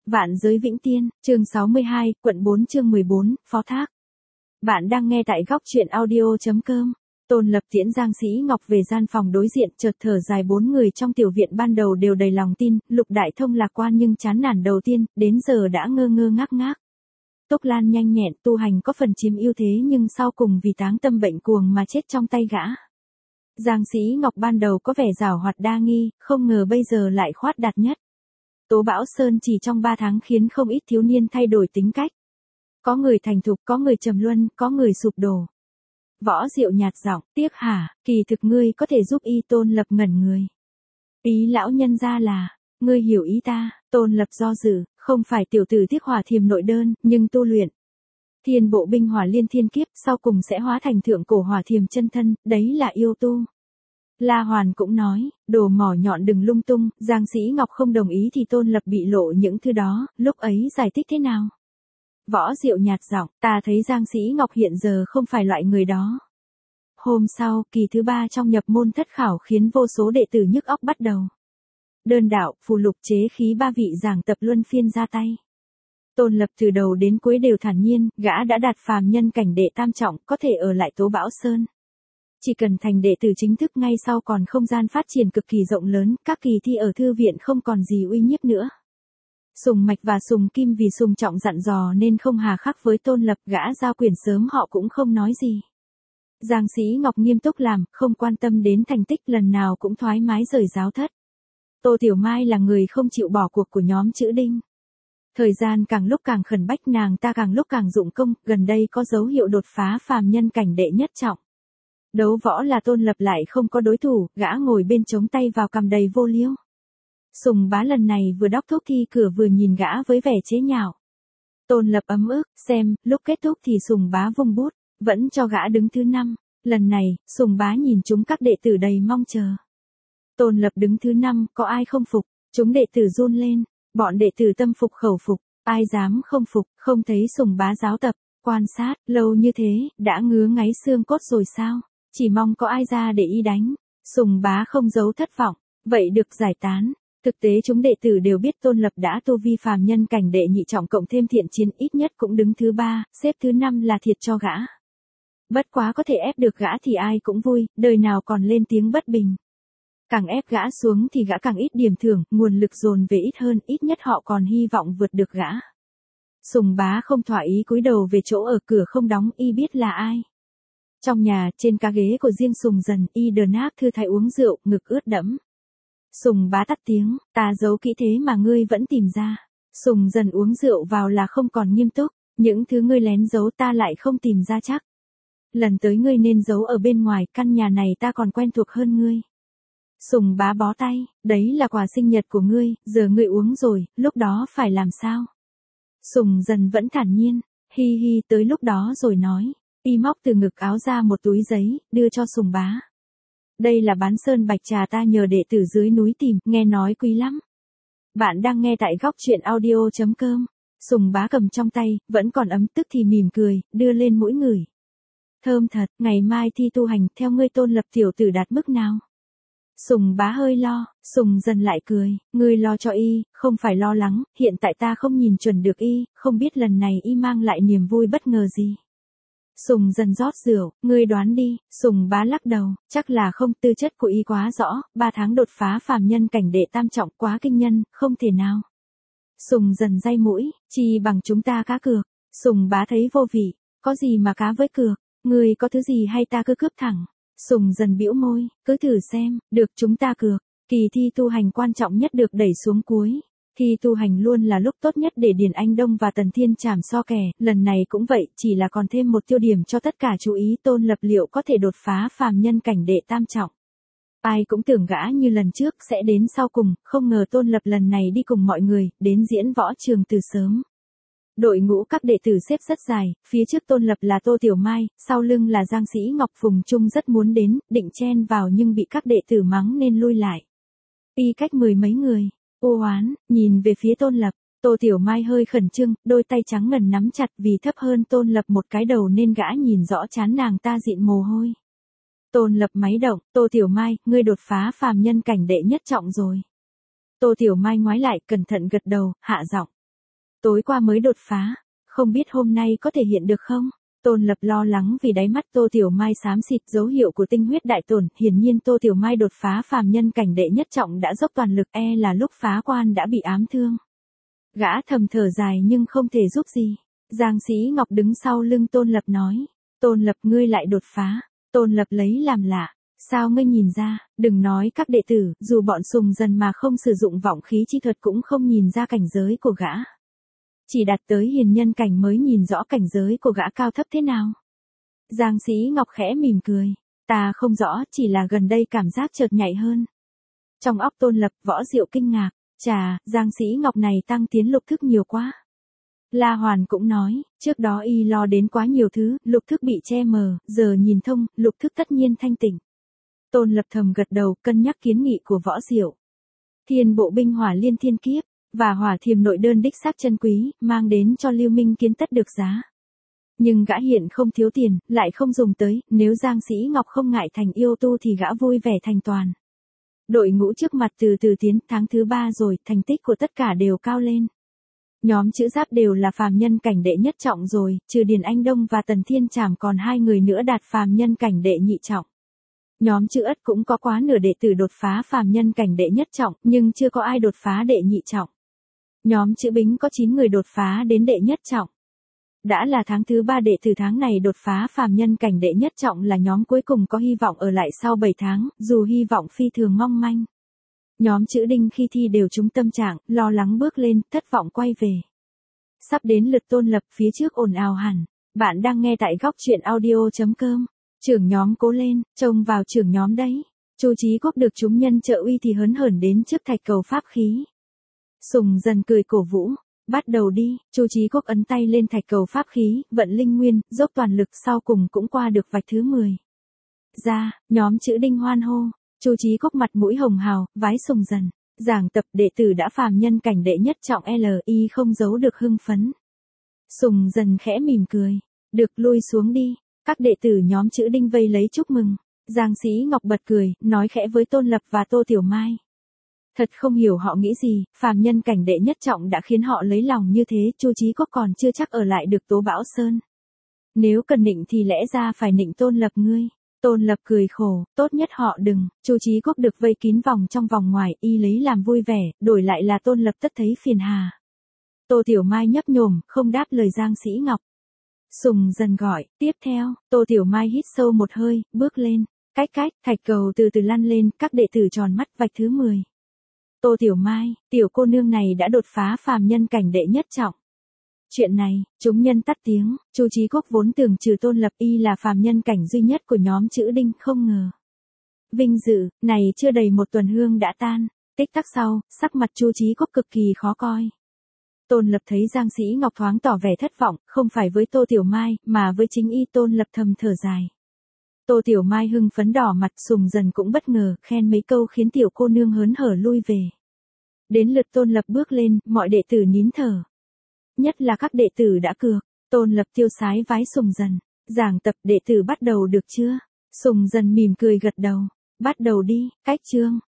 Vạn giới vĩnh tiên, chương 62, quận 4 chương 14, phó thác. Bạn đang nghe tại góc truyện audio.com. Tôn Lập tiễn Giang Sĩ Ngọc về gian phòng đối diện, chợt thở dài. 4 người trong tiểu viện ban đầu đều đầy lòng tin, Lục Đại Thông lạc quan nhưng chán nản đầu tiên, đến giờ đã ngơ ngơ ngác ngác. Túc Lan nhanh nhẹn, tu hành có phần chiếm ưu thế nhưng sau cùng vì táng tâm bệnh cuồng mà chết trong tay gã. Giang Sĩ Ngọc ban đầu có vẻ giảo hoạt đa nghi, không ngờ bây giờ lại khoát đạt nhất. Tố Bão Sơn chỉ trong 3 tháng khiến không ít thiếu niên thay đổi tính cách. Có người thành thục, có người trầm luân, có người sụp đổ. Võ Diệu nhạt giọng, tiếc hả, kỳ thực ngươi có thể giúp y. Tôn Lập ngẩn người. Ý lão nhân ra là, ngươi hiểu ý ta. Tôn Lập do dự, không phải tiểu tử tiếc hỏa thiềm nội đơn, nhưng tu luyện Thiên Bộ Binh Hỏa Liên Thiên Kiếp sau cùng sẽ hóa thành thượng cổ hỏa thiềm chân thân, đấy là yêu tu. La Hoàn cũng nói, đồ mỏ nhọn đừng lung tung. Giang Sĩ Ngọc không đồng ý thì Tôn Lập bị lộ những thứ đó, lúc ấy giải thích thế nào? Võ Diệu nhạt giọng, ta thấy Giang Sĩ Ngọc hiện giờ không phải loại người đó. Hôm sau, kỳ thứ 3 trong nhập môn thất khảo khiến vô số đệ tử nhức óc bắt đầu. Đơn đạo, phù lục chế khí 3 vị giảng tập luân phiên ra tay. Tôn Lập từ đầu đến cuối đều thản nhiên, gã đã đạt phàm nhân cảnh đệ tam trọng, có thể ở lại Tố Bão Sơn. Chỉ cần thành đệ tử chính thức ngay sau còn không gian phát triển cực kỳ rộng lớn, các kỳ thi ở thư viện không còn gì uy nhiếp nữa. Sùng Mạch và Sùng Kim vì Sùng Trọng dặn dò nên không hà khắc với Tôn Lập, gã giao quyền sớm họ cũng không nói gì. Giang Sĩ Ngọc nghiêm túc làm, không quan tâm đến thành tích, lần nào cũng thoải mái rời giáo thất. Tô Tiểu Mai là người không chịu bỏ cuộc của nhóm chữ Đinh. Thời gian càng lúc càng khẩn bách, nàng ta càng lúc càng dụng công, gần đây có dấu hiệu đột phá phàm nhân cảnh đệ nhất trọng. Đấu võ là Tôn Lập lại không có đối thủ, gã ngồi bên chống tay vào cằm đầy vô liêu. Sùng Bá lần này vừa đốc thúc thi cửa vừa nhìn gã với vẻ chế nhạo. Tôn Lập ấm ức, xem, lúc kết thúc thì Sùng Bá vung bút, vẫn cho gã đứng thứ 5. Lần này, Sùng Bá nhìn chúng các đệ tử đầy mong chờ. Tôn Lập đứng thứ 5, có ai không phục? Chúng đệ tử run lên, bọn đệ tử tâm phục khẩu phục, ai dám không phục? Không thấy Sùng Bá giáo tập, quan sát, lâu như thế, đã ngứa ngáy xương cốt rồi sao? Chỉ mong có ai ra để y đánh. Sùng Bá không giấu thất vọng, vậy được giải tán. Thực tế chúng đệ tử đều biết Tôn Lập đã tu vi phàm nhân cảnh đệ nhị trọng cộng thêm thiện chiến, ít nhất cũng đứng thứ 3, xếp thứ 5 là thiệt cho gã. Bất quá có thể ép được gã thì ai cũng vui, đời nào còn lên tiếng bất bình. Càng ép gã xuống thì gã càng ít điểm thưởng, nguồn lực dồn về ít hơn, ít nhất họ còn hy vọng vượt được gã. Sùng Bá không thỏa ý cúi đầu về chỗ ở, cửa không đóng, y biết là ai. Trong nhà, trên cá ghế của riêng Sùng Dần, y đờ nác thư thái uống rượu, ngực ướt đẫm. Sùng Bá tắt tiếng, ta giấu kỹ thế mà ngươi vẫn tìm ra. Sùng Dần uống rượu vào là không còn nghiêm túc, những thứ ngươi lén giấu ta lại không tìm ra chắc. Lần tới ngươi nên giấu ở bên ngoài, căn nhà này ta còn quen thuộc hơn ngươi. Sùng Bá bó tay, đấy là quà sinh nhật của ngươi, giờ ngươi uống rồi, lúc đó phải làm sao? Sùng Dần vẫn thản nhiên, hi hi, tới lúc đó rồi nói. Y móc từ ngực áo ra một túi giấy, đưa cho Sùng Bá. Đây là bán sơn bạch trà ta nhờ đệ tử dưới núi tìm, nghe nói quý lắm. Bạn đang nghe tại góc truyện audio.com. Sùng Bá cầm trong tay, vẫn còn ấm, tức thì mỉm cười, đưa lên mũi ngửi. Thơm thật, ngày mai thi tu hành, theo ngươi Tôn Lập tiểu tử đạt mức nào? Sùng Bá hơi lo, Sùng Dần lại cười, ngươi lo cho y, không phải lo lắng, hiện tại ta không nhìn chuẩn được y, không biết lần này y mang lại niềm vui bất ngờ gì. Sùng Dần rót rượu, ngươi đoán đi. Sùng Bá lắc đầu, chắc là không, tư chất của y quá rõ, 3 tháng đột phá phàm nhân cảnh đệ tam trọng quá kinh nhân, không thể nào. Sùng Dần day mũi, chi bằng chúng ta cá cược. Sùng Bá thấy vô vị, có gì mà cá với cược, ngươi có thứ gì hay ta cứ cướp thẳng. Sùng Dần bĩu môi, cứ thử xem, được chúng ta cược. Kỳ thi tu hành quan trọng nhất được đẩy xuống cuối. Thi tu hành luôn là lúc tốt nhất để Điền Anh Đông và Tần Thiên Trảm so kè, lần này cũng vậy, chỉ là còn thêm một tiêu điểm cho tất cả chú ý. Tôn Lập liệu có thể đột phá phàm nhân cảnh đệ tam trọng. Ai cũng tưởng gã như lần trước sẽ đến sau cùng, không ngờ Tôn Lập lần này đi cùng mọi người, đến diễn võ trường từ sớm. Đội ngũ các đệ tử xếp rất dài, phía trước Tôn Lập là Tô Tiểu Mai, sau lưng là Giang Sĩ Ngọc. Phùng Trung rất muốn đến, định chen vào nhưng bị các đệ tử mắng nên lui lại. Y cách 10 mấy người. U oán, nhìn về phía Tôn Lập, Tô Tiểu Mai hơi khẩn trương, đôi tay trắng ngần nắm chặt, vì thấp hơn Tôn Lập một cái đầu nên gã nhìn rõ trán nàng ta dịn mồ hôi. Tôn Lập máy động, Tô Tiểu Mai, ngươi đột phá phàm nhân cảnh đệ nhất trọng rồi. Tô Tiểu Mai ngoái lại, cẩn thận gật đầu, hạ giọng. Tối qua mới đột phá, không biết hôm nay có thể hiện được không? Tôn Lập lo lắng vì đáy mắt Tô Tiểu Mai xám xịt, dấu hiệu của tinh huyết đại tổn, hiển nhiên Tô Tiểu Mai đột phá phàm nhân cảnh đệ nhất trọng đã dốc toàn lực, là lúc phá quan đã bị ám thương. Gã thầm thở dài nhưng không thể giúp gì. Giang Sĩ Ngọc đứng sau lưng Tôn Lập nói, Tôn Lập ngươi lại đột phá. Tôn Lập lấy làm lạ, sao ngươi nhìn ra, đừng nói các đệ tử, dù bọn Sùng Dần mà không sử dụng vọng khí chi thuật cũng không nhìn ra cảnh giới của gã. Chỉ đạt tới hiền nhân cảnh mới nhìn rõ cảnh giới của gã cao thấp thế nào. Giang Sĩ Ngọc khẽ mỉm cười, ta không rõ, chỉ là gần đây cảm giác chợt nhạy hơn. Trong óc Tôn Lập, Võ Diệu kinh ngạc, chà, Giang Sĩ Ngọc này tăng tiến lục thức nhiều quá. La Hoàn cũng nói, trước đó y lo đến quá nhiều thứ, lục thức bị che mờ, giờ nhìn thông, lục thức tất nhiên thanh tỉnh. Tôn Lập thầm gật đầu, cân nhắc kiến nghị của Võ Diệu. Thiên bộ binh hỏa liên thiên kiếp, và hỏa thiềm nội đơn đích xác chân quý, mang đến cho Lưu Minh Kiến tất được giá. Nhưng gã hiện không thiếu tiền, lại không dùng tới, nếu Giang Sĩ Ngọc không ngại thành yêu tu thì gã vui vẻ thành toàn. Đội ngũ trước mặt từ từ tiến, tháng thứ 3 rồi, thành tích của tất cả đều cao lên. Nhóm chữ Giáp đều là phàm nhân cảnh đệ nhất trọng rồi, trừ Điền Anh Đông và Tần Thiên Trảm còn 2 người nữa đạt phàm nhân cảnh đệ nhị trọng. Nhóm chữ Ất cũng có quá nửa đệ tử đột phá phàm nhân cảnh đệ nhất trọng, nhưng chưa có ai đột phá đệ nhị trọng. Nhóm chữ Bính có 9 người đột phá đến đệ nhất trọng. Đã là tháng thứ 3 đệ tử tháng này đột phá phàm nhân cảnh đệ nhất trọng là nhóm cuối cùng có hy vọng ở lại sau 7 tháng, dù hy vọng phi thường mong manh. Nhóm chữ Đinh khi thi đều trúng tâm trạng, lo lắng bước lên, thất vọng quay về. Sắp đến lượt Tôn Lập, phía trước ồn ào hẳn. Bạn đang nghe tại góc truyện audio.com. Trưởng nhóm cố lên, trông vào trưởng nhóm đấy. Chu Chí Quốc được chúng nhân trợ uy thì hớn hởn đến trước thạch cầu pháp khí. Sùng Dần cười cổ vũ, bắt đầu đi. Chu Chí Quốc ấn tay lên thạch cầu pháp khí, vận linh nguyên, dốc toàn lực, sau cùng cũng qua được vạch thứ 10. Ra, nhóm chữ Đinh hoan hô. Chu Chí Quốc mặt mũi hồng hào, vái Sùng Dần. Giảng tập đệ tử đã phàm nhân cảnh đệ nhất trọng LI không giấu được hưng phấn. Sùng Dần khẽ mỉm cười. Được, lui xuống đi. Các đệ tử nhóm chữ Đinh vây lấy chúc mừng. Giang Sĩ Ngọc bật cười, nói khẽ với Tôn Lập và Tô Tiểu Mai. Thật không hiểu họ nghĩ gì, phàm nhân cảnh đệ nhất trọng đã khiến họ lấy lòng như thế, Chu Chí Quốc còn chưa chắc ở lại được Tố Bão Sơn. Nếu cần nịnh thì lẽ ra phải nịnh Tôn Lập ngươi. Tôn Lập cười khổ, tốt nhất họ đừng. Chu Chí Quốc được vây kín vòng trong vòng ngoài, y lấy làm vui vẻ, đổi lại là Tôn Lập tất thấy phiền hà. Tô Tiểu Mai nhấp nhổm, không đáp lời Giang Sĩ Ngọc. Sùng Dần gọi, tiếp theo, Tô Tiểu Mai hít sâu một hơi, bước lên. Cách, thạch cầu từ từ lăn lên, các đệ tử tròn mắt vạch thứ 10. Tô Tiểu Mai, tiểu cô nương này đã đột phá phàm nhân cảnh đệ nhất trọng. Chuyện này, chúng nhân tắt tiếng, Chu Chí Quốc vốn tưởng trừ Tôn Lập y là phàm nhân cảnh duy nhất của nhóm chữ Đinh, không ngờ. Vinh dự, này chưa đầy một tuần hương đã tan, tích tắc sau, sắc mặt Chu Chí Quốc cực kỳ khó coi. Tôn Lập thấy Giang Sĩ Ngọc thoáng tỏ vẻ thất vọng, không phải với Tô Tiểu Mai, mà với chính y. Tôn Lập thầm thở dài. Tô Tiểu Mai hưng phấn đỏ mặt, Sùng Dần cũng bất ngờ, khen mấy câu khiến tiểu cô nương hớn hở lui về. Đến lượt Tôn Lập bước lên, mọi đệ tử nín thở. Nhất là các đệ tử đã cược. Tôn Lập tiêu sái vái Sùng Dần. Giảng tập đệ tử bắt đầu được chưa? Sùng Dần mỉm cười gật đầu. Bắt đầu đi, cách chương.